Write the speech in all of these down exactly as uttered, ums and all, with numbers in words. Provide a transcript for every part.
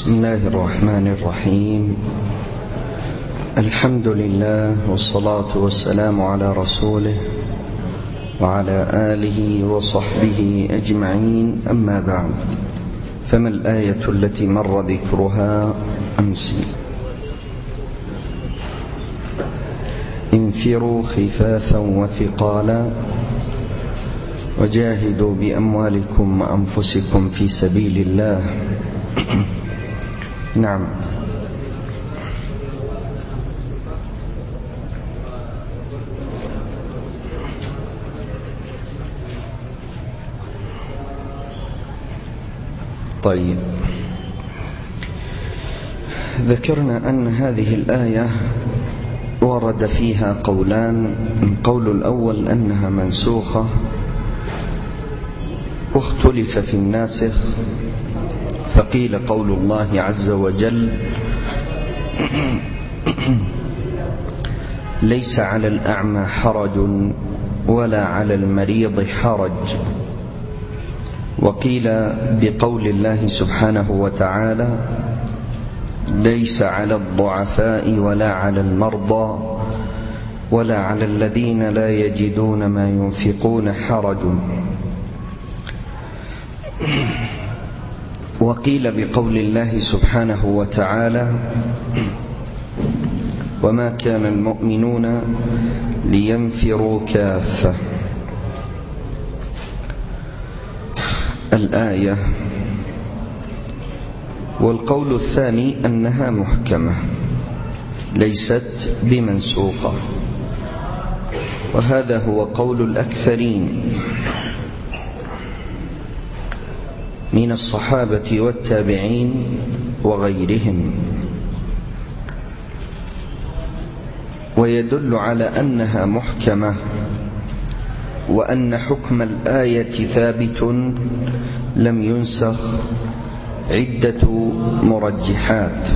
بسم الله الرحمن الرحيم. الحمد لله والصلاة والسلام على رسوله وعلى آله وصحبه أجمعين، أما بعد، فما الآية التي مر ذكرها أمس؟ انفروا خفافا وثقالا وجاهدوا بأموالكم وأنفسكم في سبيل الله. نعم. طيب، ذكرنا أن هذه الآية ورد فيها قولان. القول الأول أنها منسوخة، واختلف في الناسخ، فقيل قول الله عز وجل: ليس على الأعمى حرج ولا على المريض حرج. وقيل بقول الله سبحانه وتعالى: ليس على الضعفاء ولا على المرضى ولا على الذين لا يجدون ما ينفقون حرج. وقيل بقول الله سبحانه وتعالى: وما كان المؤمنون لينفروا كافة. الآية. والقول الثاني أنها محكمة ليست بمنسوخة، وهذا هو قول الأكثرين من الصحابة والتابعين وغيرهم، ويدل على أنها محكمة وأن حكم الآية ثابت لم ينسخ عدة مرجحات.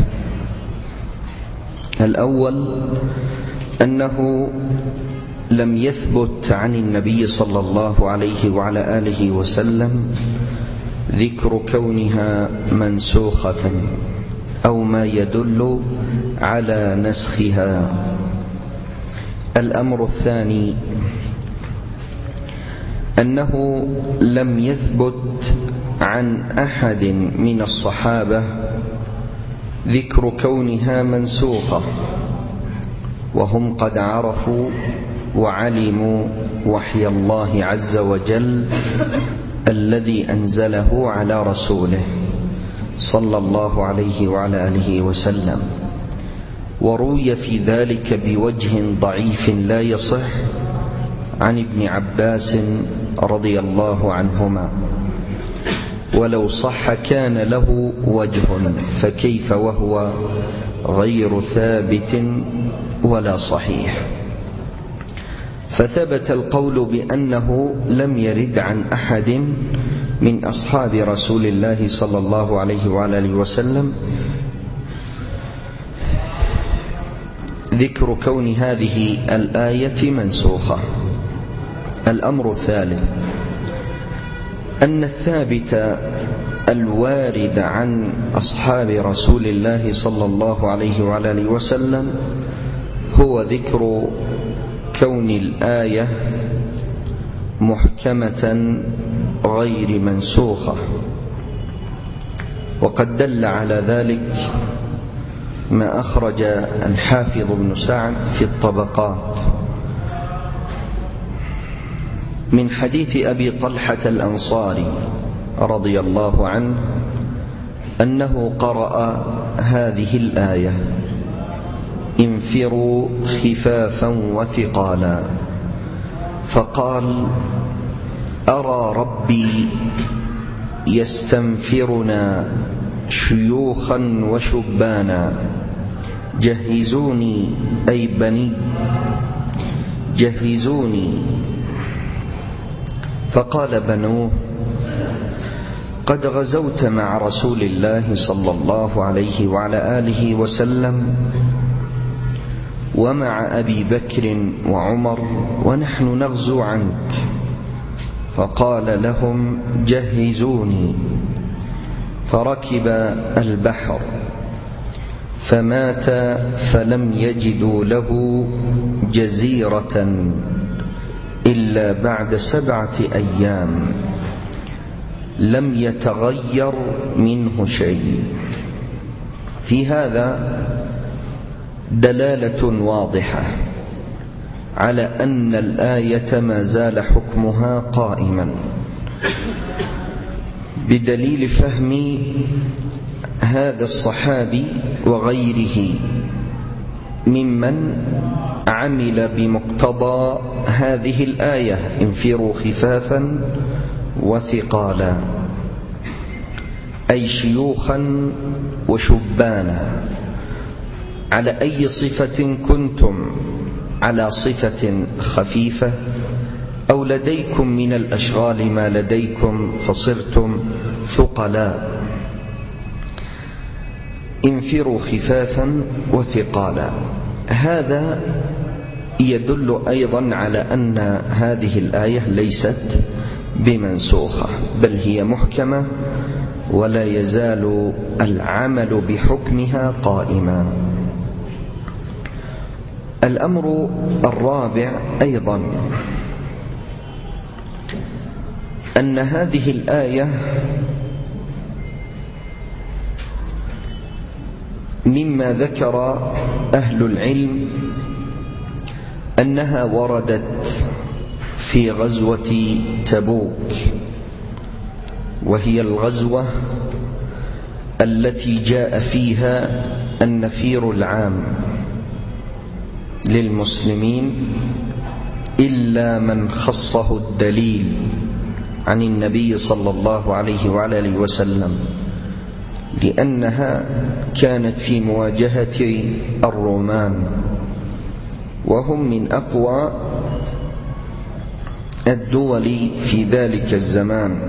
الأول أنه لم يثبت عن النبي صلى الله عليه وعلى آله وسلم ذكر كونها منسوخة أو ما يدل على نسخها. الأمر الثاني أنه لم يثبت عن أحد من الصحابة ذكر كونها منسوخة، وهم قد عرفوا وعلموا وحي الله عز وجل الذي أنزله على رسوله صلى الله عليه وعلى آله وسلم. وروي في ذلك بوجه ضعيف لا يصح عن ابن عباس رضي الله عنهما، ولو صح كان له وجه، فكيف وهو غير ثابت ولا صحيح؟ فثبت القول بأنه لم يرد عن أحد من أصحاب رسول الله صلى الله عليه وعلى آله وسلم ذكر كون هذه الآية منسوخة. الأمر الثالث أن الثابت الوارد عن أصحاب رسول الله صلى الله عليه وعلى آله وسلم هو ذكر كون الآية محكمة غير منسوخة، وقد دل على ذلك ما أخرج الحافظ بن سعد في الطبقات من حديث أبي طلحة الأنصاري رضي الله عنه أنه قرأ هذه الآية: انفروا خفافا وثقالا، فقال: أرى ربي يستنفرنا شيوخا وشبانا، جهزوني أي بني جهزوني. فقال بنوه: قد غزوت مع رسول الله صلى الله عليه وعلى آله وسلم ومع أبي بكر وعمر ونحن نغزو عنك. فقال لهم: جهزوني. فركب البحر فمات فلم يجدوا له جزيرة إلا بعد سبعة أيام لم يتغير منه شيء. في هذا دلالة واضحة على أن الآية ما زال حكمها قائما، بدليل فهم هذا الصحابي وغيره ممن عمل بمقتضى هذه الآية: انفروا خفافا وثقالا، أي شيوخا وشبانا. على أي صفة كنتم؟ على صفة خفيفة، أو لديكم من الأشغال ما لديكم فصرتم ثقلاء. انفروا خفافا وثقالا، هذا يدل أيضا على أن هذه الآية ليست بمنسوخة، بل هي محكمة ولا يزال العمل بحكمها قائما. الأمر الرابع أيضا أن هذه الآية مما ذكر أهل العلم أنها وردت في غزوة تبوك، وهي الغزوة التي جاء فيها النفير العام للمسلمين إلا من خصه الدليل عن النبي صلى الله عليه وعلى آله وسلم، لأنها كانت في مواجهة الرومان، وهم من أقوى الدول في ذلك الزمان.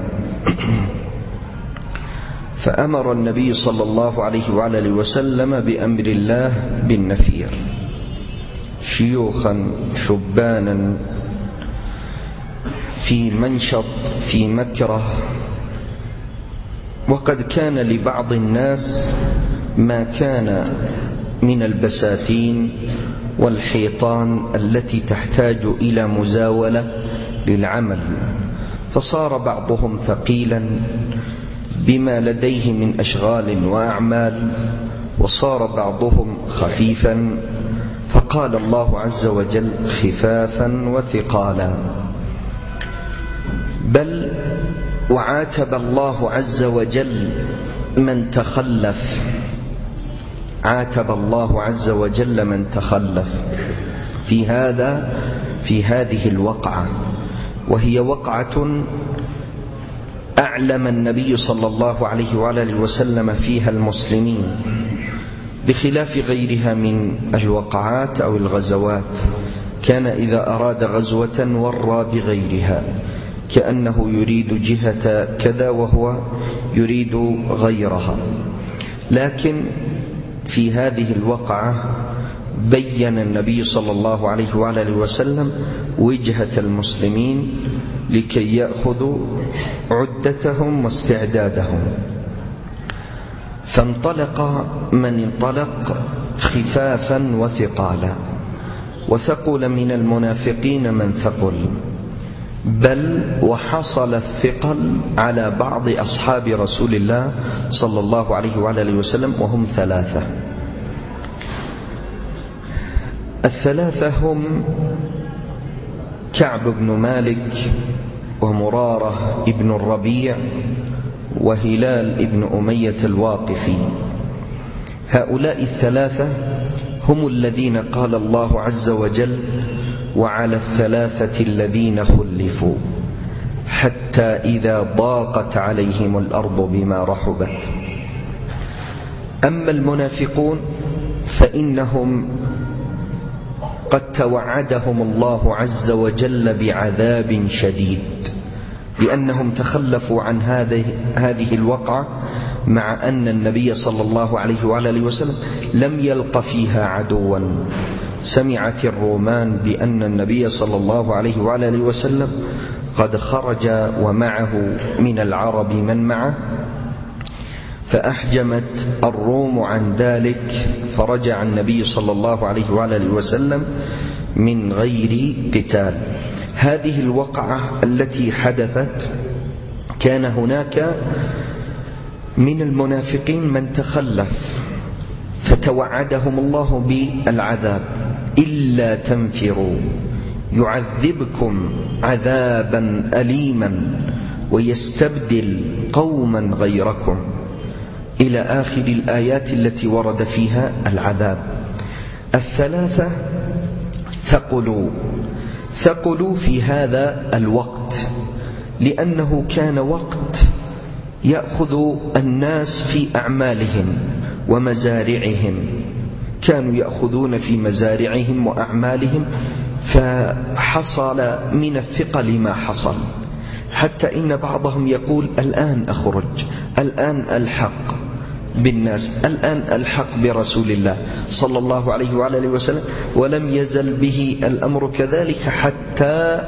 فأمر النبي صلى الله عليه وعلى آله وسلم بأمر الله بالنفير، شيوخا شبانا في منشط في مكره. وقد كان لبعض الناس ما كان من البساتين والحيطان التي تحتاج إلى مزاولة للعمل، فصار بعضهم ثقيلا بما لديه من أشغال وأعمال، وصار بعضهم خفيفا، فقال الله عز وجل خفافا وثقالا. بل وعاتب الله عز وجل من تخلف، عاتب الله عز وجل من تخلف في هذا في هذه الوقعة، وهي وقعة أعلم النبي صلى الله عليه وعلى آله وسلم فيها المسلمين، بخلاف غيرها من الوقعات أو الغزوات. كان إذا أراد غزوة ورى بغيرها، كأنه يريد جهة كذا وهو يريد غيرها. لكن في هذه الوقعة بين النبي صلى الله عليه وعلى آله وسلم وجهة المسلمين لكي يأخذوا عدتهم واستعدادهم. فانطلق من انطلق خفافا وثقالا، وثقل من المنافقين من ثقل، بل وحصل الثقل على بعض أصحاب رسول الله صلى الله عليه وعلى آله وسلم، وهم ثلاثة. الثلاثة هم كعب بن مالك، ومرارة ابن الربيع، وهلال ابن أمية الواقفي. هؤلاء الثلاثة هم الذين قال الله عز وجل وعلى الثلاثة الذين خلفوا حتى إذا ضاقت عليهم الأرض بما رحبت. أما المنافقون فإنهم قد توعدهم الله عز وجل بعذاب شديد، لأنهم تخلفوا عن هذه هذه الوقعة، مع أن النبي صلى الله عليه وعلى آله وسلم لم يلق فيها عدوا. سمعت الرومان بأن النبي صلى الله عليه وعلى آله وسلم قد خرج ومعه من العرب من معه، فأحجمت الروم عن ذلك، فرجع النبي صلى الله عليه وآله وسلم من غير قتال. هذه الوقعة التي حدثت كان هناك من المنافقين من تخلف، فتوعدهم الله بالعذاب: إلا تنفروا يعذبكم عذابا أليما ويستبدل قوما غيركم، إلى آخر الآيات التي ورد فيها العذاب. الثلاثة ثقلوا ثقلوا في هذا الوقت، لأنه كان وقت يأخذ الناس في أعمالهم ومزارعهم، كانوا يأخذون في مزارعهم وأعمالهم، فحصل من الثقل ما حصل، حتى إن بعضهم يقول: الآن أخرج، الآن ألحق بالناس، الآن ألحق برسول الله صلى الله عليه وآله وسلم. ولم يزل به الأمر كذلك حتى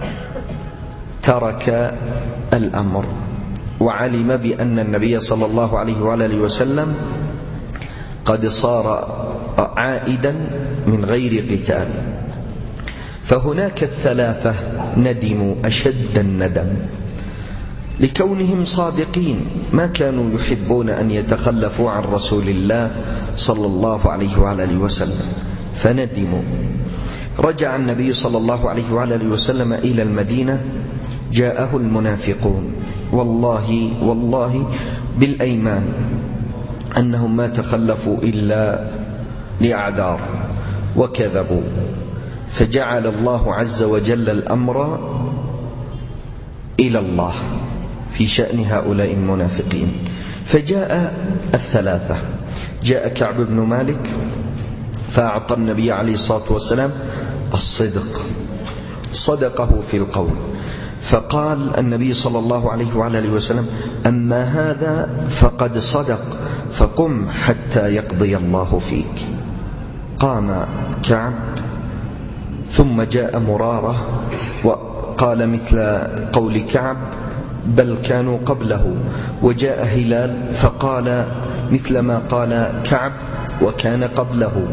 ترك الأمر وعلم بأن النبي صلى الله عليه وآله وسلم قد صار عائدا من غير قتال. فهناك الثلاثة ندموا أشد الندم لكونهم صادقين، ما كانوا يحبون أن يتخلفوا عن رسول الله صلى الله عليه وآله وسلم، فندموا. رجع النبي صلى الله عليه وآله وسلم إلى المدينة، جاءه المنافقون والله والله بالأيمان أنهم ما تخلفوا إلا لأعذار وكذبوا، فجعل الله عز وجل الأمر إلى الله في شأن هؤلاء المنافقين. فجاء الثلاثة، جاء كعب بن مالك فأعطى النبي عليه الصلاة والسلام الصدق، صدقه في القول، فقال النبي صلى الله عليه وآله وسلم: أما هذا فقد صدق، فقم حتى يقضي الله فيك. قام كعب، ثم جاء مرارة وقال مثل قول كعب بل كانوا قبله، وجاء هلال فقال مثل ما قال كعب وكان قبله.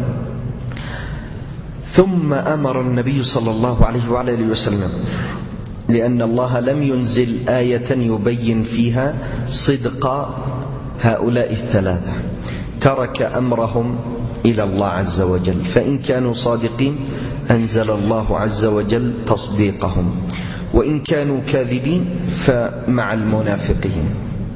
ثم أمر النبي صلى الله عليه وآله وسلم، لأن الله لم ينزل آية يبين فيها صدق هؤلاء الثلاثة، ترك أمرهم إلى الله عز وجل، فإن كانوا صادقين أنزل الله عز وجل تصديقهم، وإن كانوا كاذبين فمع المنافقين.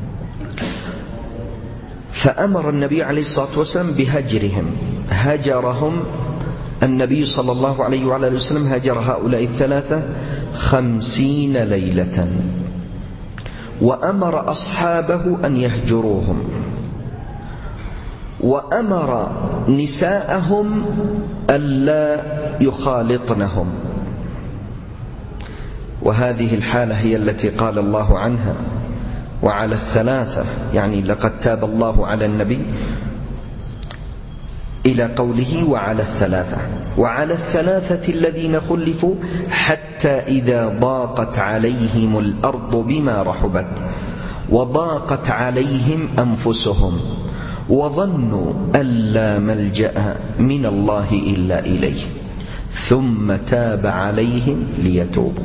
فأمر النبي عليه الصلاة والسلام بهجرهم، هجرهم النبي صلى الله عليه وعلى وسلم، هجر هؤلاء الثلاثة خمسين ليلة، وأمر أصحابه أن يهجروهم، وأمر نساءهم ألا يخالطنهم. وهذه الحالة هي التي قال الله عنها: وعلى الثلاثة، يعني لقد تاب الله على النبي، إلى قوله وعلى الثلاثة، وعلى الثلاثة الذين خلفوا حتى إذا ضاقت عليهم الأرض بما رحبت وضاقت عليهم أنفسهم وظنوا أن لا ملجأ من الله إلا إليه ثم تاب عليهم ليتوبوا.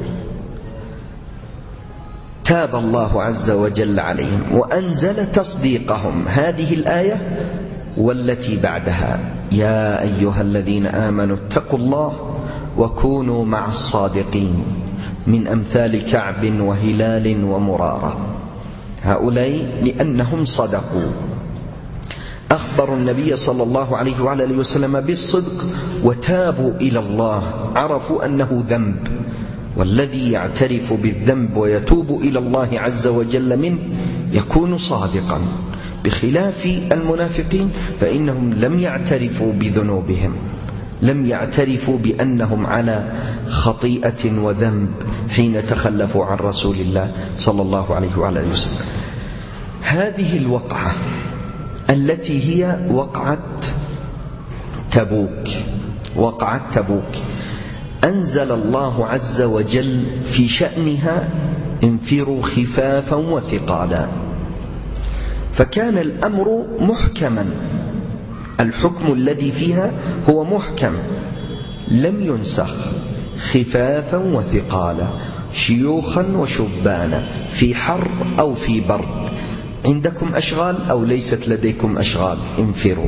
تاب الله عز وجل عليهم وأنزل تصديقهم، هذه الآية والتي بعدها: يا أيها الذين آمنوا اتقوا الله وكونوا مع الصادقين، من أمثال كعب وهلال ومرارة. هؤلاء لأنهم صدقوا، أخبروا النبي صلى الله عليه وعلى وسلم بالصدق وتابوا إلى الله، عرفوا أنه ذنب، والذي يعترف بالذنب ويتوب إلى الله عز وجل منه يكون صادقا، بخلاف المنافقين فإنهم لم يعترفوا بذنوبهم، لم يعترفوا بأنهم على خطيئة وذنب حين تخلفوا عن رسول الله صلى الله عليه وعلى وسلم. هذه الوقعة التي هي وقعة تبوك، وقعة تبوك أنزل الله عز وجل في شأنها: انفروا خفافا وثقالا. فكان الأمر محكما، الحكم الذي فيها هو محكم لم ينسخ، خفافا وثقالا، شيوخا وشبانا، في حر أو في برد، عندكم أشغال أو ليست لديكم أشغال، انفروا.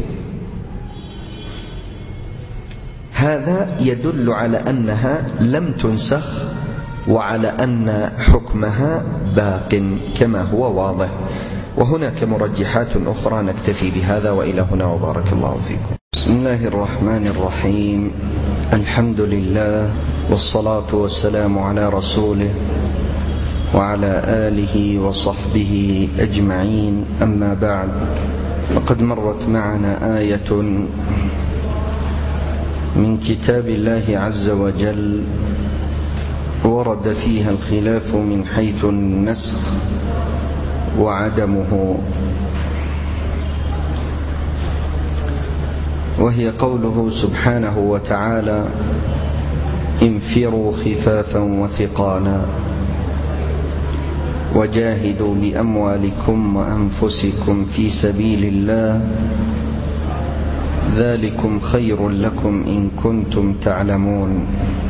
هذا يدل على أنها لم تنسخ وعلى أن حكمها باق كما هو واضح. وهناك مرجحات أخرى، نكتفي بهذا وإلى هنا وبارك الله فيكم. بسم الله الرحمن الرحيم، الحمد لله والصلاة والسلام على رسوله وعلى آله وصحبه أجمعين، أما بعد، فقد مرت معنا آية من كتاب الله عز وجل ورد فيها الخلاف من حيث النسخ وعدمه، وهي قوله سبحانه وتعالى: انفروا خفافا وثقالا وجاهدوا بأموالكم وأنفسكم في سبيل الله ذلكم خير لكم إن كنتم تعلمون.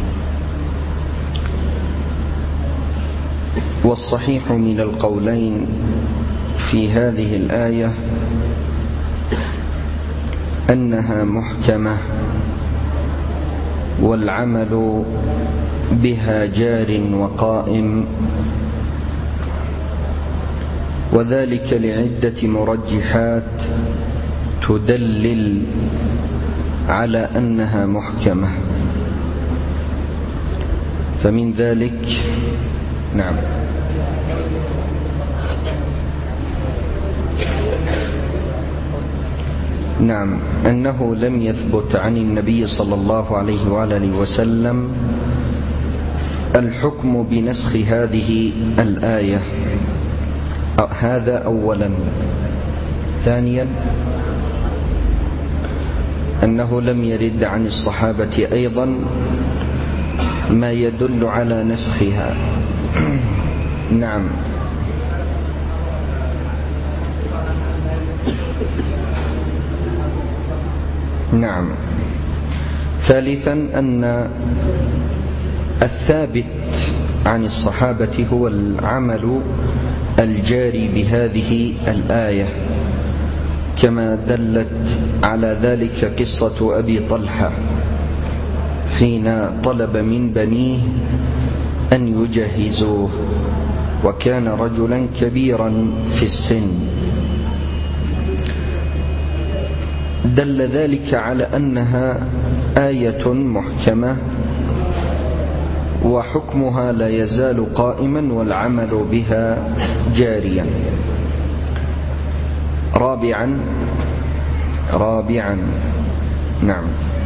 والصحيح من القولين في هذه الآية أنها محكمة والعمل بها جار وقائم، وذلك لعدة مرجحات تدلل على أنها محكمة. فمن ذلك نعم نعم أنه لم يثبت عن النبي صلى الله عليه وآله وسلم الحكم بنسخ هذه الآية، هذا أولا. ثانيا أنه لم يرد عن الصحابة أيضا ما يدل على نسخها. نعم نعم ثالثا أن الثابت عن الصحابة هو العمل الجاري بهذه الآية، كما دلت على ذلك قصة أبي طلحة حين طلب من بنيه أن يجهزوه، وكان رجلا كبيرا في السن. دل ذلك على أنها آية محكمة وحكمها لا يزال قائما والعمل بها جاريا. رابعا رابعا نعم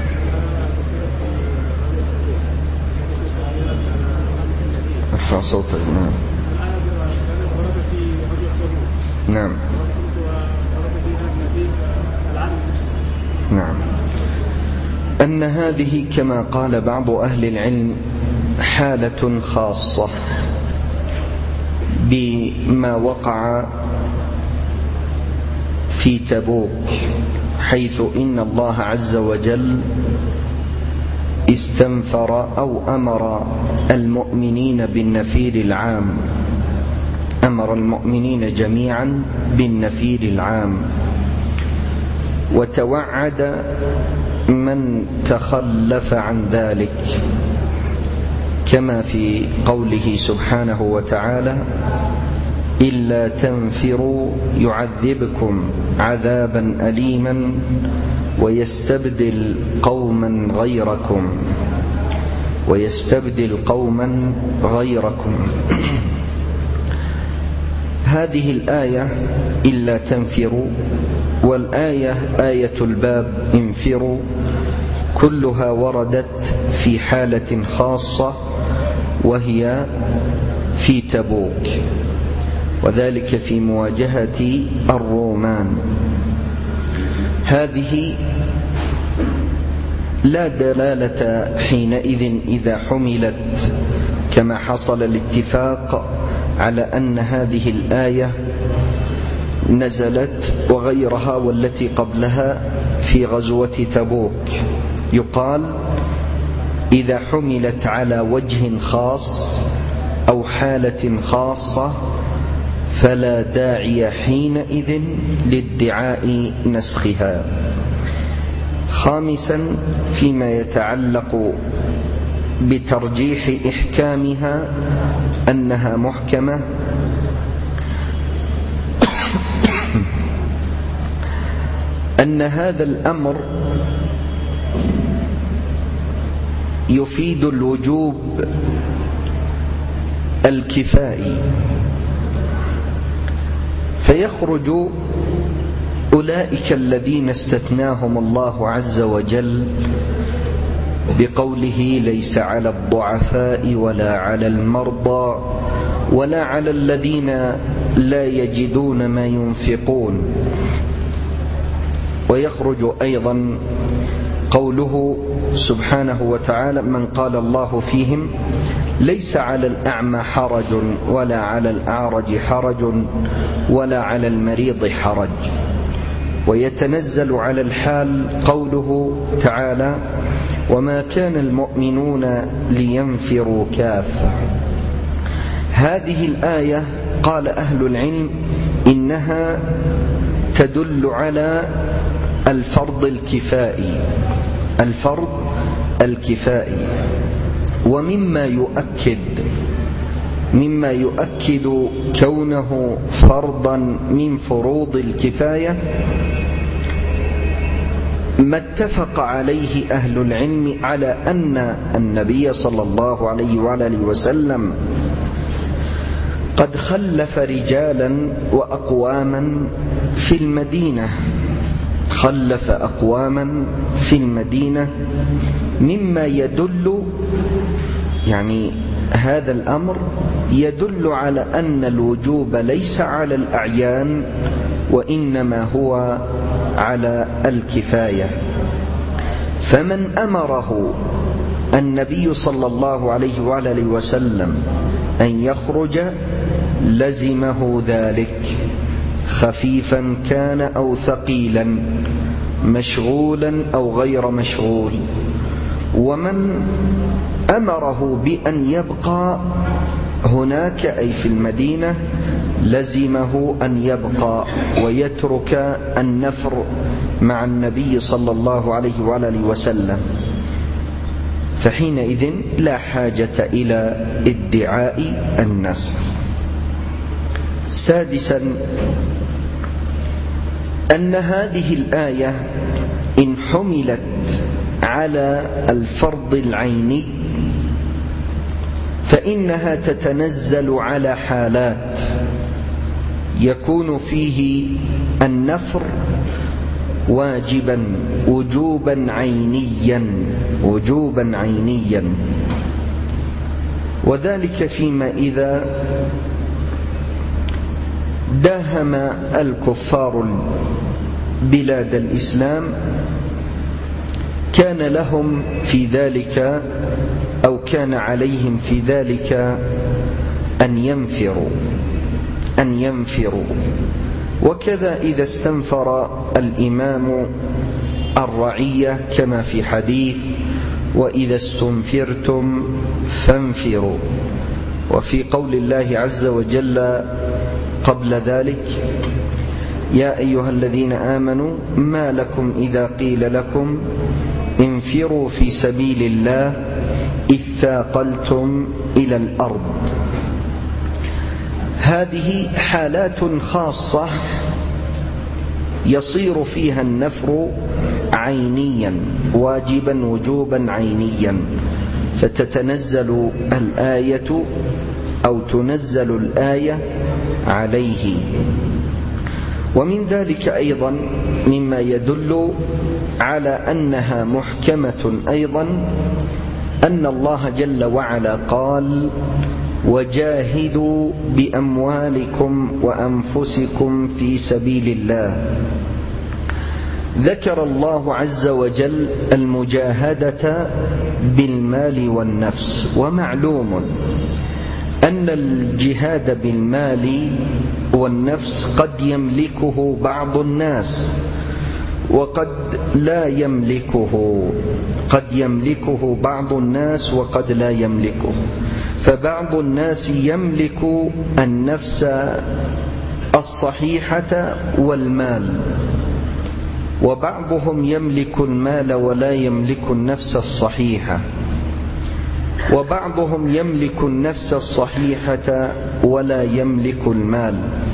ارفع صوتك. نعم نعم نعم أن هذه كما قال بعض أهل العلم حالة خاصة بما وقع في تبوك، حيث إن الله عز وجل استنفر أو أمر المؤمنين بالنفير العام، أمر المؤمنين جميعا بالنفير العام، وتوعد من تخلف عن ذلك، كما في قوله سبحانه وتعالى: إلا تنفروا يعذبكم عذابا أليما ويستبدل قوما غيركم ويستبدل قوما غيركم. هذه الآية إلا تنفروا، والآية آية الباب انفروا، كلها وردت في حالة خاصة وهي في تبوك، وذلك في مواجهة الرومان. هذه لا دلالة حينئذ إذا حملت كما حصل الاتفاق على أن هذه الآية نزلت وغيرها والتي قبلها في غزوة تبوك. يقال إذا حملت على وجه خاص أو حالة خاصة فلا داعي حينئذ لادعاء نسخها. خامسا، فيما يتعلق بترجيح إحكامها أنها محكمة، أن هذا الأمر يفيد الوجوب الكفائي، فيخرج أولئك الذين استثناهم الله عز وجل بقوله ليس على الضعفاء ولا على المرضى ولا على الذين لا يجدون ما ينفقون. ويخرج أيضا قوله سبحانه وتعالى من قال الله فيهم ليس على الأعمى حرج ولا على الأعرج حرج ولا على المريض حرج. ويتنزل على الحال قوله تعالى وما كان المؤمنون لينفروا كافة. هذه الآية قال أهل العلم إنها تدل على الفرض الكفائي، الفرض الكفائي. ومما يؤكد مما يؤكد كونه فرضا من فروض الكفاية ما اتفق عليه أهل العلم على أن النبي صلى الله عليه وآله وسلم قد خلف رجالا وأقواما في المدينة خلف أقواما في المدينة مما يدل، يعني هذا الأمر يدل على أن الوجوب ليس على الأعيان وإنما هو على الكفاية. فمن أمره النبي صلى الله عليه وآله وسلم أن يخرج لزمه ذلك، خفيفا كان أو ثقيلا، مشغولا أو غير مشغول. ومن أمره بأن يبقى هناك أي في المدينة لزمه أن يبقى ويترك النفر مع النبي صلى الله عليه وآله وسلم، فحينئذ لا حاجة إلى ادعاء النسخ. سادسا، أن هذه الآية إن حملت على الفرض العيني فإنها تتنزل على حالات يكون فيه النفر واجبا وجوبا عينيا وجوبا عينيا وذلك فيما إذا داهم الكفار بلاد الإسلام كان لهم في ذلك أو كان عليهم في ذلك أن ينفروا أن ينفروا وكذا إذا استنفر الإمام الرعية كما في حديث وإذا استنفرتم فانفروا. وفي قول الله عز وجل قبل ذلك يا أيها الذين آمنوا ما لكم إذا قيل لكم انفروا في سبيل الله إذ ثاقلتم إلى الأرض. هذه حالات خاصة يصير فيها النفر عينيا واجبا وجوبا عينيا، فتتنزل الآية أو تنزل الآية عليه. ومن ذلك أيضا مما يدل على أنها محكمة أيضا أن الله جل وعلا قال وجاهدوا بأموالكم وأنفسكم في سبيل الله. ذكر الله عز وجل المجاهدة بالمال والنفس، ومعلوم أن الجهاد بالمال والنفس قد يملكه بعض الناس وقد لا يملكه، قد يملكه بعض الناس وقد لا يملكه. فبعض الناس يملك النفس الصحيحة والمال، وبعضهم يملك المال ولا يملك النفس الصحيحة، وبعضهم يملك النفس الصحيحة ولا يملك المال.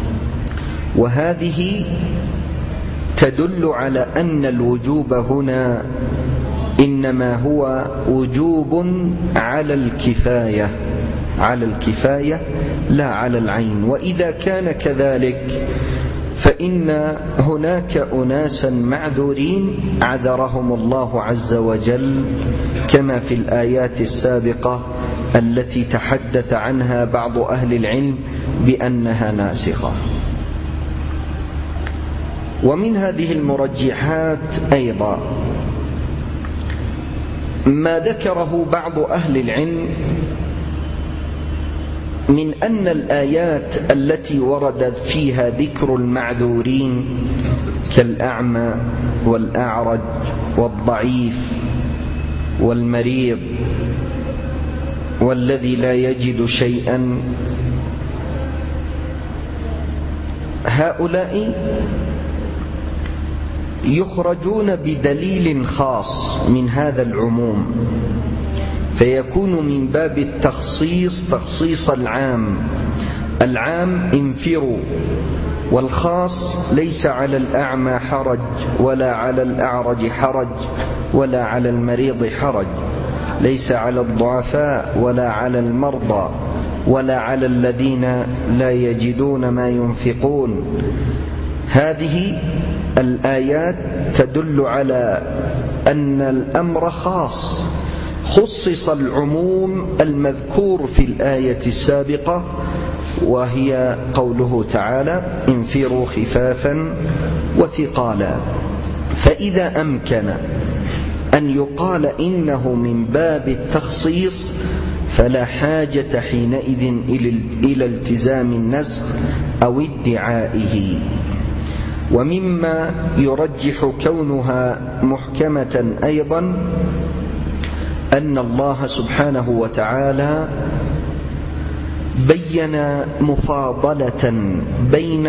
وهذه تدل على أن الوجوب هنا إنما هو وجوب على الكفاية، على الكفاية لا على العين. وإذا كان كذلك فإن هناك أناسا معذورين عذرهم الله عز وجل، كما في الآيات السابقة التي تحدث عنها بعض أهل العلم بأنها ناسخة. ومن هذه المرجحات أيضا ما ذكره بعض أهل العلم من أن الآيات التي ورد فيها ذكر المعذورين كالأعمى والأعرج والضعيف والمريض والذي لا يجد شيئا، هؤلاء يخرجون بدليل خاص من هذا العموم، فيكون من باب التخصيص تخصيص العام. العام انفروا، والخاص ليس على الأعمى حرج ولا على الأعرج حرج ولا على المريض حرج، ليس على الضعفاء ولا على المرضى ولا على الذين لا يجدون ما ينفقون. هذه الآيات تدل على أن الأمر خاص، خصص العموم المذكور في الآية السابقة، وهي قوله تعالى انفروا خفافا وثقالا. فإذا أمكن أن يقال إنه من باب التخصيص فلا حاجة حينئذ إلى التزام النسخ أو ادعائه. ومما يرجح كونها محكمة أيضا أن الله سبحانه وتعالى بين مفاضلة بين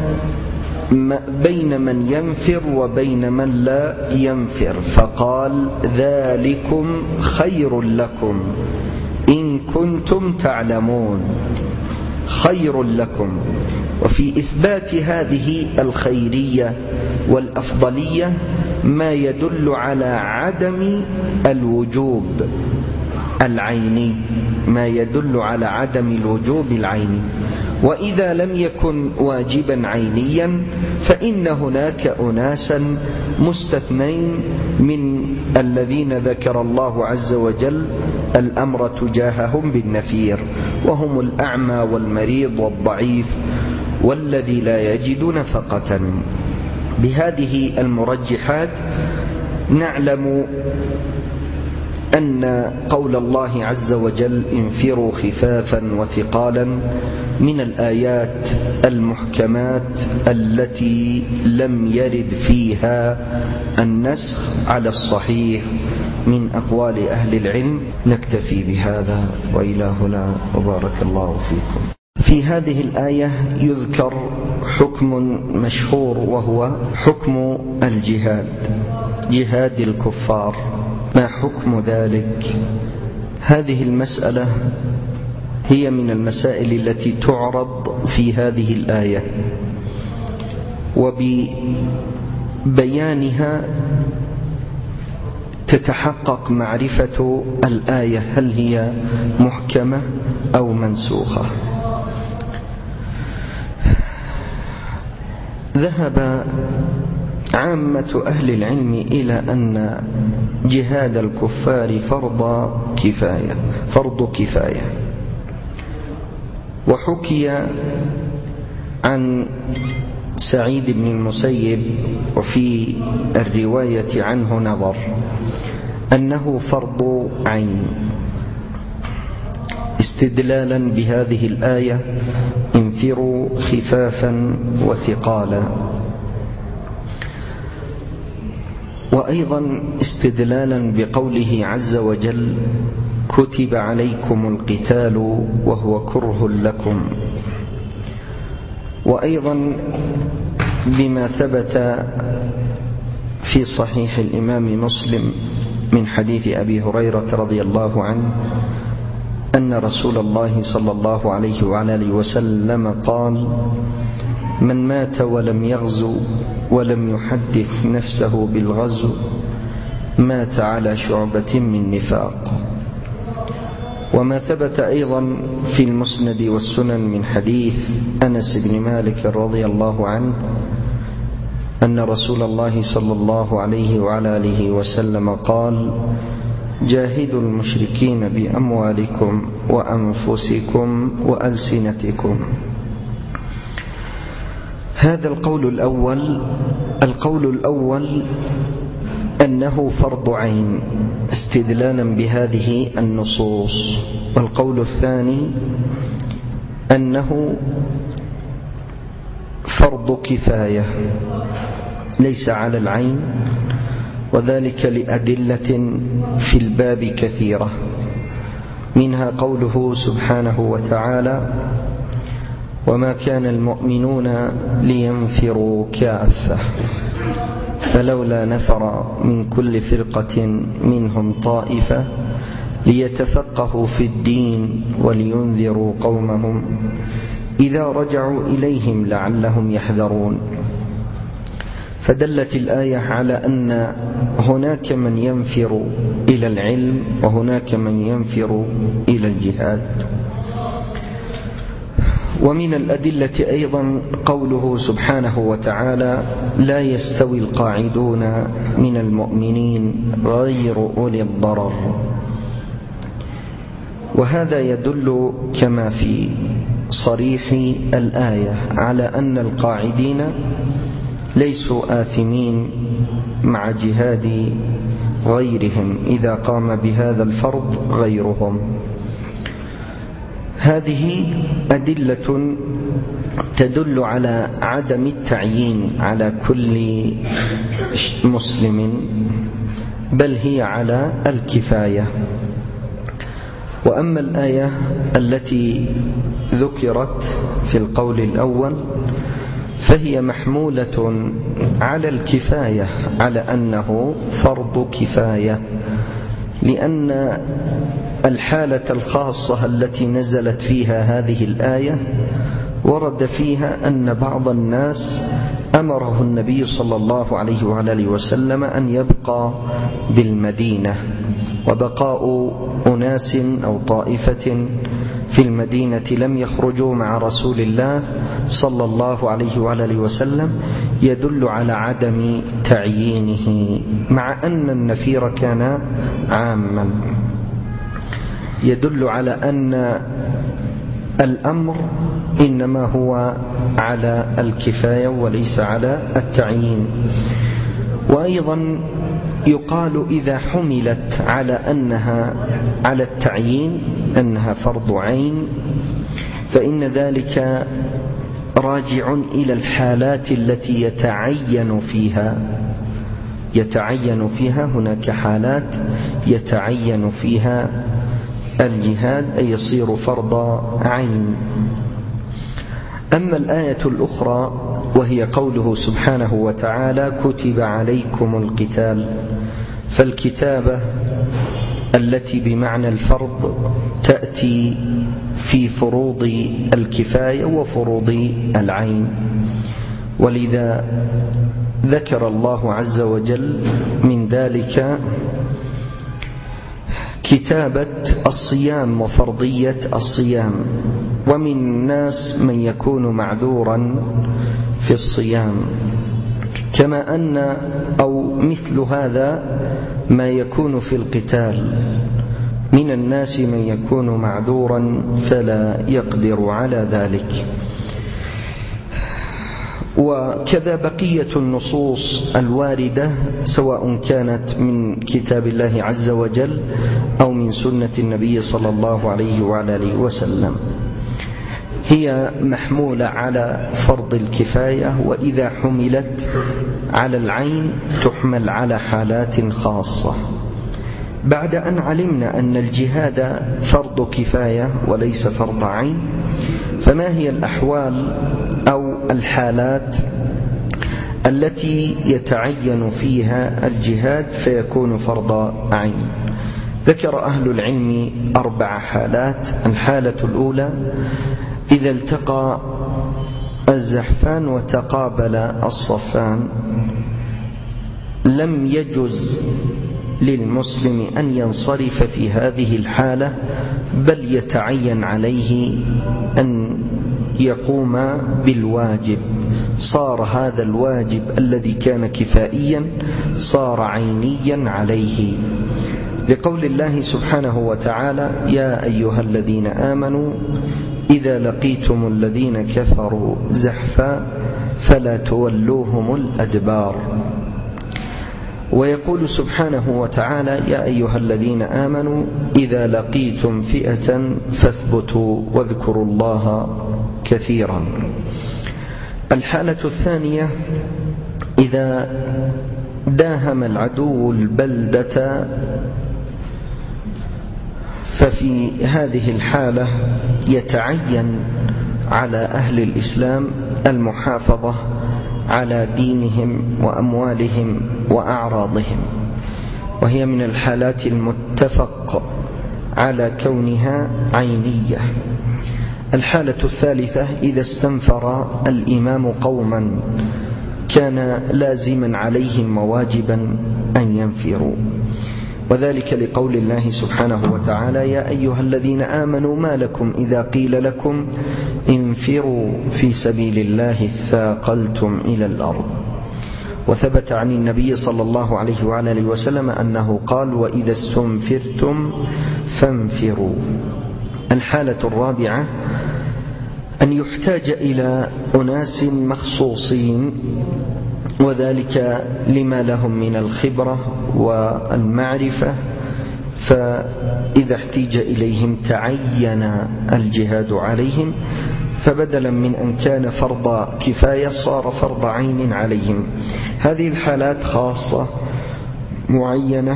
بين من ينفر وبين من لا ينفر، فقال ذلكم خير لكم إن كنتم تعلمون، خير لكم. وفي إثبات هذه الخيرية والأفضلية ما يدل على عدم الوجوب العيني، ما يدل على عدم الوجوب العيني. وإذا لم يكن واجبا عينيا فإن هناك أناسا مستثنين من الذين ذكر الله عز وجل الأمر تجاههم بالنفير، وهم الأعمى والمريض والضعيف والذي لا يجد نفقة. بهذه المرجحات نعلم أن قول الله عز وجل انفروا خفافا وثقالا من الآيات المحكمات التي لم يرد فيها النسخ على الصحيح من أقوال أهل العلم. نكتفي بهذا وإلى هنا وبارك الله فيكم. في هذه الآية يذكر حكم مشهور وهو حكم الجهاد، جهاد الكفار. ما حكم ذلك؟ هذه المسألة هي من المسائل التي تعرض في هذه الآية، وببيانها تتحقق معرفة الآية هل هي محكمة أو منسوخة. ذهب عامة أهل العلم إلى أن جهاد الكفار فرض كفاية فرض كفاية وحكي عن سعيد بن المسيب وفي الرواية عنه نظر أنه فرض عين. استدلالا بهذه الآية انفروا خفافا وثقالا، وأيضا استدلالا بقوله عز وجل كتب عليكم القتال وهو كره لكم، وأيضا بما ثبت في صحيح الإمام مسلم من حديث أبي هريرة رضي الله عنه أن رسول الله صلى الله عليه وعلى آله وسلم قال من مات ولم يغزو ولم يحدث نفسه بالغزو مات على شعبة من نفاق. وما ثبت أيضا في المسند والسنن من حديث أنس بن مالك رضي الله عنه أن رسول الله صلى الله عليه وعلى آله وسلم قال جاهدوا المشركين بأموالكم وأنفسكم وألسنتكم. هذا القول الأول القول الأول أنه فرض عين استدلالا بهذه النصوص، والقول الثاني أنه فرض كفاية ليس على العين، وذلك لأدلة في الباب كثيرة، منها قوله سبحانه وتعالى وما كان المؤمنون لينفروا كافة فلولا نفر من كل فرقة منهم طائفة ليتفقهوا في الدين ولينذروا قومهم إذا رجعوا إليهم لعلهم يحذرون. فدلت الآية على أن هناك من ينفر إلى العلم وهناك من ينفر إلى الجهاد. ومن الأدلة أيضا قوله سبحانه وتعالى لا يستوي القاعدون من المؤمنين غير أولي الضرر، وهذا يدل كما في صريح الآية على أن القاعدين ليسوا آثمين مع جهاد غيرهم إذا قام بهذا الفرض غيرهم. هذه أدلة تدل على عدم التعيين على كل مسلم، بل هي على الكفاية. وأما الآية التي ذكرت في القول الأول فهي محمولة على الكفاية، على أنه فرض كفاية، لأن الحالة الخاصة التي نزلت فيها هذه الآية ورد فيها أن بعض الناس أمره النبي صلى الله عليه وآله وسلم أن يبقى بالمدينة، وبقاء أناس أو طائفة في المدينة لم يخرجوا مع رسول الله صلى الله عليه وآله وسلم يدل على عدم تعيينه، مع أن النفير كان عاما، يدل على أن الأمر إنما هو على الكفاية وليس على التعيين. وأيضا يقال إذا حملت على أنها على التعيين أنها فرض عين فإن ذلك راجع إلى الحالات التي يتعين فيها يتعين فيها هناك حالات يتعين فيها الجهاد أي يصير فرض عين. أما الآية الأخرى وهي قوله سبحانه وتعالى كتب عليكم القتال، فالكتابة التي بمعنى الفرض تأتي في فروض الكفاية وفروض العين، ولذا ذكر الله عز وجل من ذلك كتابة الصيام وفرضية الصيام. ومن الناس من يكون معذورا في الصيام، كما أن أو مثل هذا ما يكون في القتال، من الناس من يكون معذورا فلا يقدر على ذلك. وكذا بقية النصوص الواردة سواء كانت من كتاب الله عز وجل أو من سنة النبي صلى الله عليه وعلى آله وسلم، هي محمولة على فرض الكفاية، وإذا حملت على العين تحمل على حالات خاصة. بعد أن علمنا أن الجهاد فرض كفاية وليس فرض عين، فما هي الأحوال أو الحالات التي يتعين فيها الجهاد فيكون فرض عين؟ ذكر أهل العلم أربع حالات. الحالة الأولى إذا التقى الزحفان وتقابل الصفان، لم يجز للمسلم أن ينصرف في هذه الحالة، بل يتعين عليه أن يقوم بالواجب. صار هذا الواجب الذي كان كفائيا صار عينيا عليه، لقول الله سبحانه وتعالى: يا أيها الذين آمنوا إذا لقيتم الذين كفروا زحفا فلا تولوهم الأدبار. ويقول سبحانه وتعالى: يا أيها الذين آمنوا إذا لقيتم فئة فاثبتوا واذكروا الله كثيرا. الحالة الثانية إذا داهم العدو البلدة، ففي هذه الحالة يتعين على أهل الإسلام المحافظة على دينهم وأموالهم وأعراضهم، وهي من الحالات المتفق على كونها عينية. الحالة الثالثة إذا استنفر الإمام قوما كان لازما عليهم وواجبا أن ينفروا، وذلك لقول الله سبحانه وتعالى: يا أيها الذين آمنوا ما لكم إذا قيل لكم انفروا في سبيل الله اثاقلتم إلى الأرض. وثبت عن النبي صلى الله عليه وعلى آله وسلم أنه قال: وإذا استنفرتم فانفروا. الحالة الرابعة أن يحتاج إلى أناس مخصوصين، وذلك لما لهم من الخبرة والمعرفة، فإذا احتاج إليهم تعين الجهاد عليهم، فبدلا من أن كان فرض كفاية صار فرض عين عليهم. هذه الحالات خاصة معينة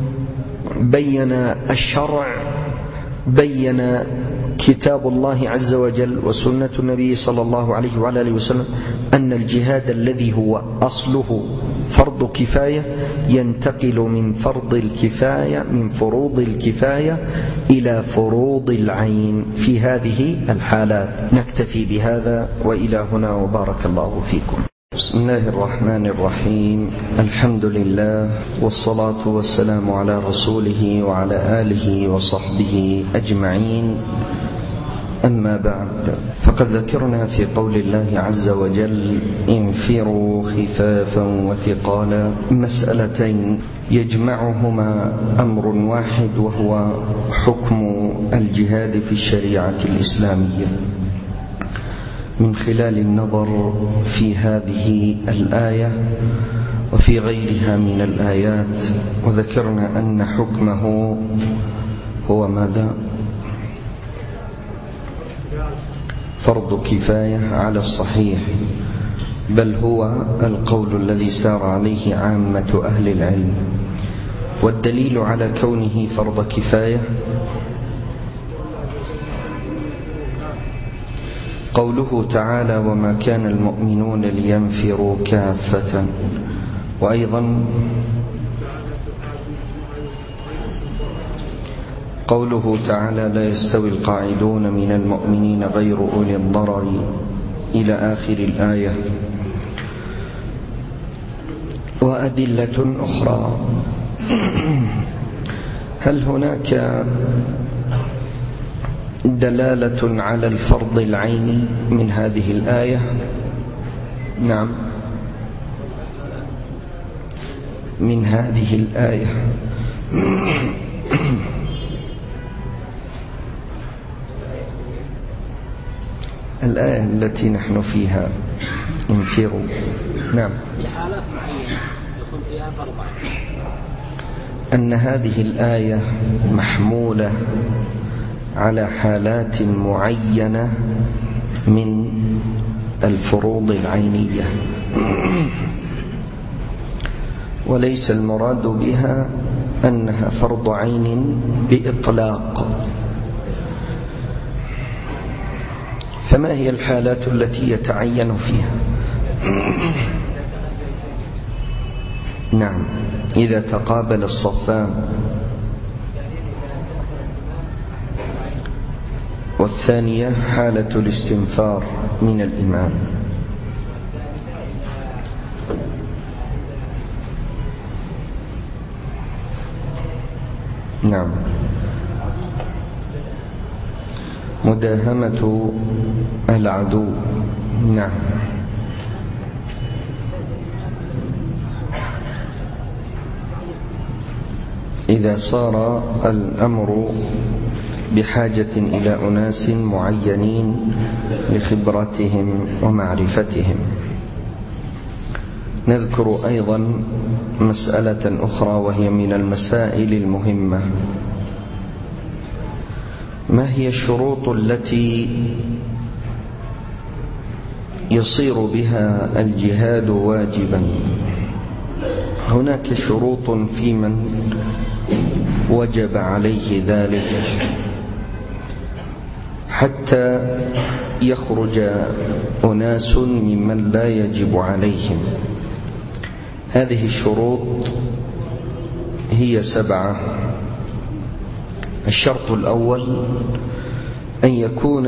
بين الشرع، بين كتاب الله عز وجل وسنة النبي صلى الله عليه وعلى آله وسلم أن الجهاد الذي هو أصله فرض كفاية ينتقل من فرض الكفاية من فروض الكفاية إلى فروض العين في هذه الحالات. نكتفي بهذا وإلى هنا، وبارك الله فيكم. بسم الله الرحمن الرحيم. الحمد لله والصلاة والسلام على رسوله وعلى آله وصحبه أجمعين، أما بعد، فقد ذكرنا في قول الله عز وجل: انفروا خفافا وثقالا، مسألتين يجمعهما أمر واحد، وهو حكم الجهاد في الشريعة الإسلامية، من خلال النظر في هذه الآية وفي غيرها من الآيات. وذكرنا أن حكمه هو ماذا؟ فرض كفاية على الصحيح، بل هو القول الذي سار عليه عامة أهل العلم. والدليل على كونه فرض كفاية قوله تعالى: وما كان المؤمنون لينفروا كافة. وأيضا قوله تعالى: لا يستوي القاعدون من المؤمنين غير أولي الضرر، إلى آخر الآية. وأدلة أخرى. هل هناك دلالة على الفرض العيني من هذه الآية؟ نعم، من هذه الآية الآية التي نحن فيها انفروا. نعم. لحالات معينة يكون فيها فرض عين. أن هذه الآية محمولة على حالات معينة من الفروض العينية، وليس المراد بها أنها فرض عين بإطلاق. فما هي الحالات التي يتعين فيها؟ نعم، إذا تقابل الصفان، والثانية حالة الاستنفار من الإمام. نعم. مداهمة العدو. نعم. إذا صار الأمر بحاجة إلى أناس معينين لخبرتهم ومعرفتهم. نذكر أيضا مسألة أخرى وهي من المسائل المهمة: ما هي الشروط التي يصير بها الجهاد واجبا؟ هناك شروط في من وجب عليه ذلك حتى يخرج أناس ممن لا يجب عليهم. هذه الشروط هي سبعة. الشرط الأول أن يكون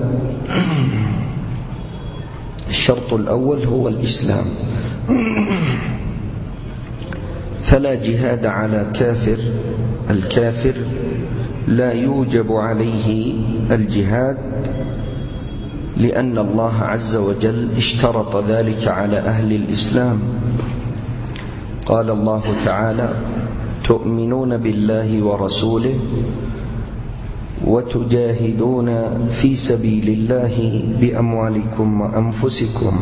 الشرط الأول هو الإسلام، فلا جهاد على كافر. الكافر لا يوجب عليه الجهاد، لأن الله عز وجل اشترط ذلك على أهل الإسلام. قال الله تعالى: تؤمنون بالله ورسوله وتجاهدون في سبيل الله بأموالكم وأنفسكم.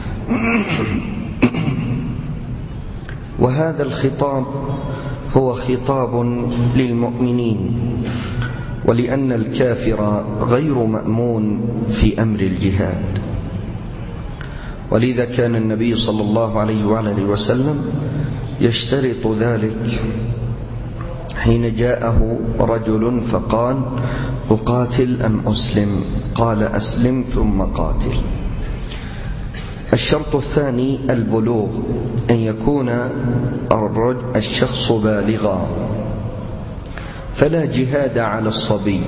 وهذا الخطاب هو خطاب للمؤمنين، ولأن الكافر غير مأمون في أمر الجهاد. ولذا كان النبي صلى الله عليه وآله وسلم يشترط ذلك حين جاءه رجل فقال: أقاتل أم أسلم؟ قال: أسلم ثم قاتل. الشرط الثاني البلوغ، أن يكون الشخص بالغا، فلا جهاد على الصبي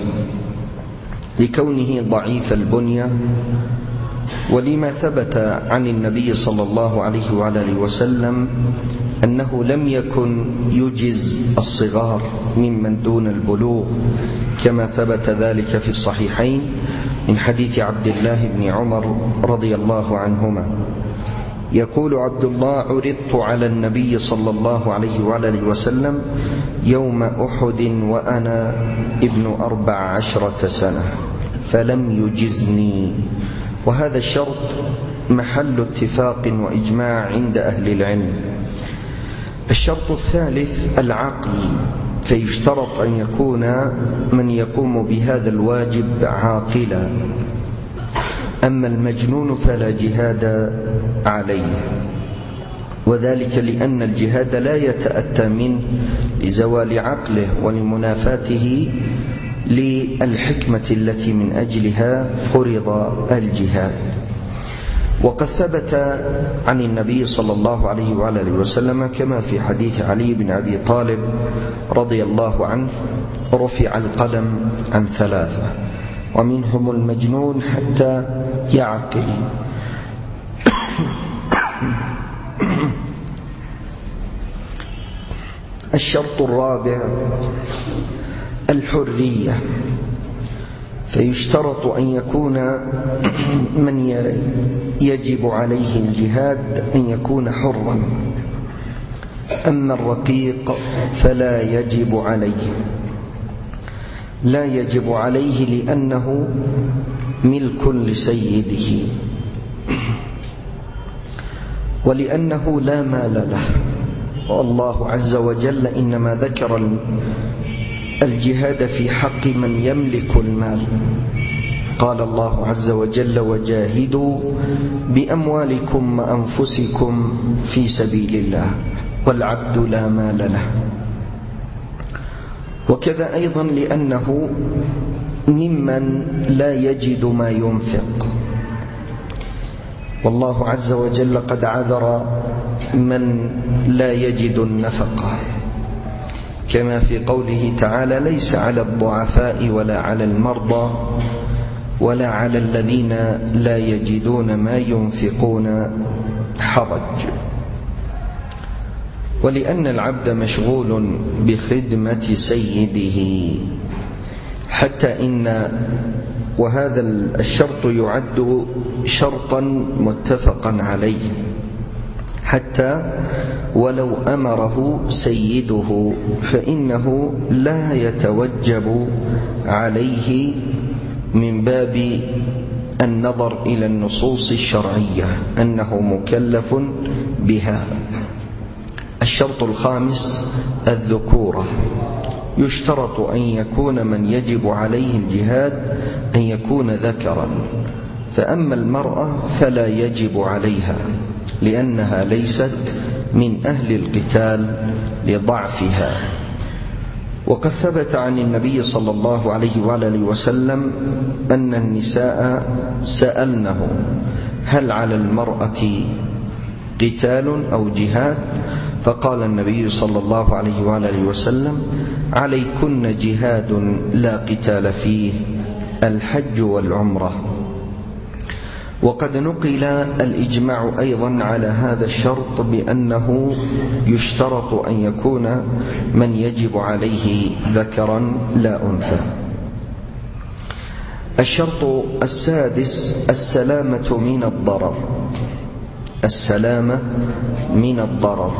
لكونه ضعيف البنية، ولما ثبت عن النبي صلى الله عليه وآله وسلم أنه لم يكن يجز الصغار ممن دون البلوغ، كما ثبت ذلك في الصحيحين من حديث عبد الله بن عمر رضي الله عنهما. يقول عبد الله: عرضت على النبي صلى الله عليه وآله وسلم يوم أحد وأنا ابن أربع عشرة سنة فلم يجزني. وهذا الشرط محل اتفاق وإجماع عند أهل العلم. الشرط الثالث العقل، فيشترط أن يكون من يقوم بهذا الواجب عاقلا، أما المجنون فلا جهاد عليه، وذلك لأن الجهاد لا يتأتى منه لزوال عقله ولمنافاته للحكمة التي من أجلها فرض الجهاد. وقد ثبت عن النبي صلى الله عليه وآله وسلم كما في حديث علي بن أبي طالب رضي الله عنه: رفع القلم عن ثلاثة ومنهم المجنون حتى يعقل. الشرط الرابع الحرية، فيشترط أن يكون من يجب عليه الجهاد أن يكون حرا، أما الرقيق فلا يجب عليه. لا يجب عليه لأنه ملك لسيده، ولأنه لا مال له. والله عز وجل إنما ذكر الجهاد في حق من يملك المال. قال الله عز وجل: وجاهدوا بأموالكم وأنفسكم في سبيل الله، والعبد لا مال له. وكذا أيضا لأنه ممن لا يجد ما ينفق، والله عز وجل قد عذر من لا يجد النفقة، كما في قوله تعالى: ليس على الضعفاء ولا على المرضى ولا على الذين لا يجدون ما ينفقون حرج. ولأن العبد مشغول بخدمة سيده، حتى إن وهذا الشرط يعد شرطا متفقا عليه، حتى ولو أمره سيده فإنه لا يتوجب عليه من باب النظر إلى النصوص الشرعية أنه مكلف بها. الشرط الخامس الذكورة. يشترط أن يكون من يجب عليه الجهاد أن يكون ذكرا، فأما المرأة فلا يجب عليها لأنها ليست من أهل القتال لضعفها. وقد ثبت عن النبي صلى الله عليه وآله وسلم أن النساء سألنه: هل على المرأة قتال أو جهاد؟ فقال النبي صلى الله عليه وآله وسلم: عليكن جهاد لا قتال فيه، الحج والعمرة. وقد نقل الإجماع أيضا على هذا الشرط بأنه يشترط أن يكون من يجب عليه ذكرا لا أنثى. الشرط السادس السلامة من الضرر. السلامة من الضرر،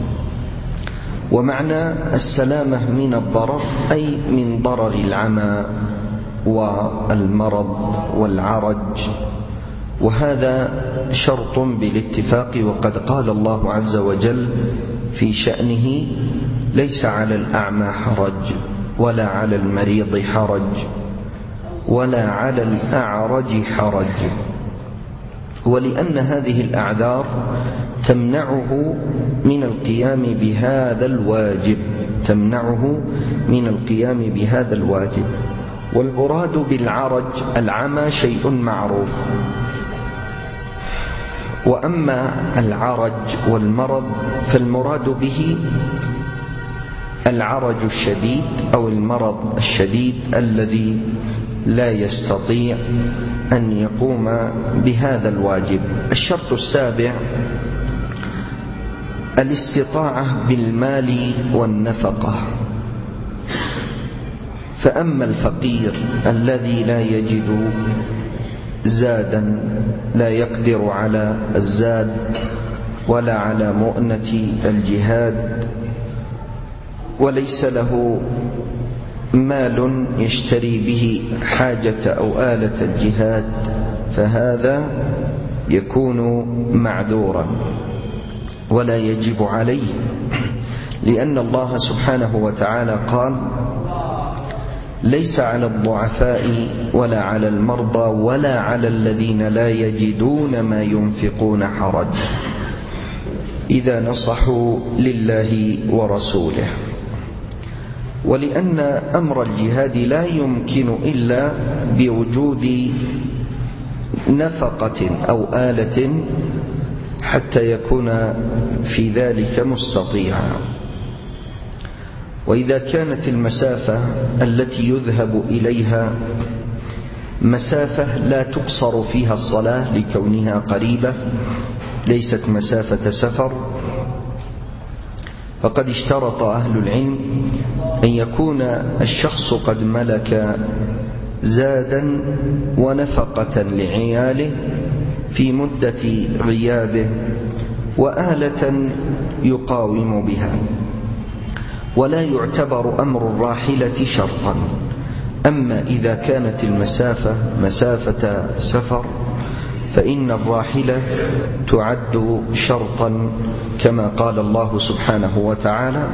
ومعنى السلامة من الضرر أي من ضرر العمى والمرض والعرج، وهذا شرط بالاتفاق. وقد قال الله عز وجل في شأنه: ليس على الأعمى حرج ولا على المريض حرج ولا على الأعرج حرج. ولأن هذه الأعذار تمنعه من القيام بهذا الواجب تمنعه من القيام بهذا الواجب. والمراد بالعرج العمى شيء معروف، وأما العرج والمرض فالمراد به العرج الشديد أو المرض الشديد الذي لا يستطيع أن يقوم بهذا الواجب. الشرط السابع الاستطاعة بالمال والنفقة. فأما الفقير الذي لا يجد زادا، لا يقدر على الزاد ولا على مؤنة الجهاد، وليس له مال يشتري به حاجة أو آلة الجهاد، فهذا يكون معذورا ولا يجب عليه، لأن الله سبحانه وتعالى قال: ليس على الضعفاء ولا على المرضى ولا على الذين لا يجدون ما ينفقون حرج إذا نصحوا لله ورسوله. ولأن أمر الجهاد لا يمكن إلا بوجود نفقة أو آلة حتى يكون في ذلك مستطيعا. وإذا كانت المسافة التي يذهب إليها مسافة لا تقصر فيها الصلاة لكونها قريبة، ليست مسافة سفر، فقد اشترط أهل العلم أن يكون الشخص قد ملك زادا ونفقة لعياله في مدة غيابه وآلة يقاوم بها. ولا يعتبر أمر الراحلة شرطا، أما إذا كانت المسافة مسافة سفر فإن الراحلة تعد شرطا كما قال الله سبحانه وتعالى: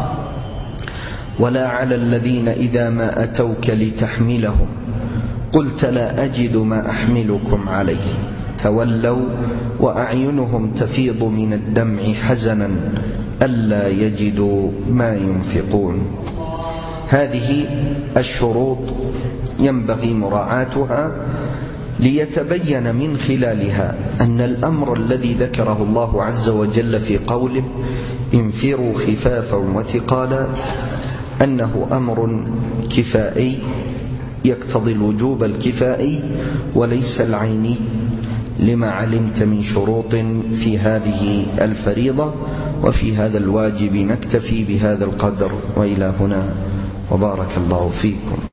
ولا على الذين إذا ما أتوك لتحملهم قلت لا أجد ما أحملكم عليه تولوا وأعينهم تفيض من الدمع حزنا ألا يجدوا ما ينفقون. هذه الشروط ينبغي مراعاتها ليتبين من خلالها أن الأمر الذي ذكره الله عز وجل في قوله انفروا خفافا وثقالا أنه أمر كفائي يقتضي الوجوب الكفائي وليس العيني، لما علمت من شروط في هذه الفريضة. وفي هذا الواجب نكتفي بهذا القدر، وإلى هنا وبارك الله فيكم.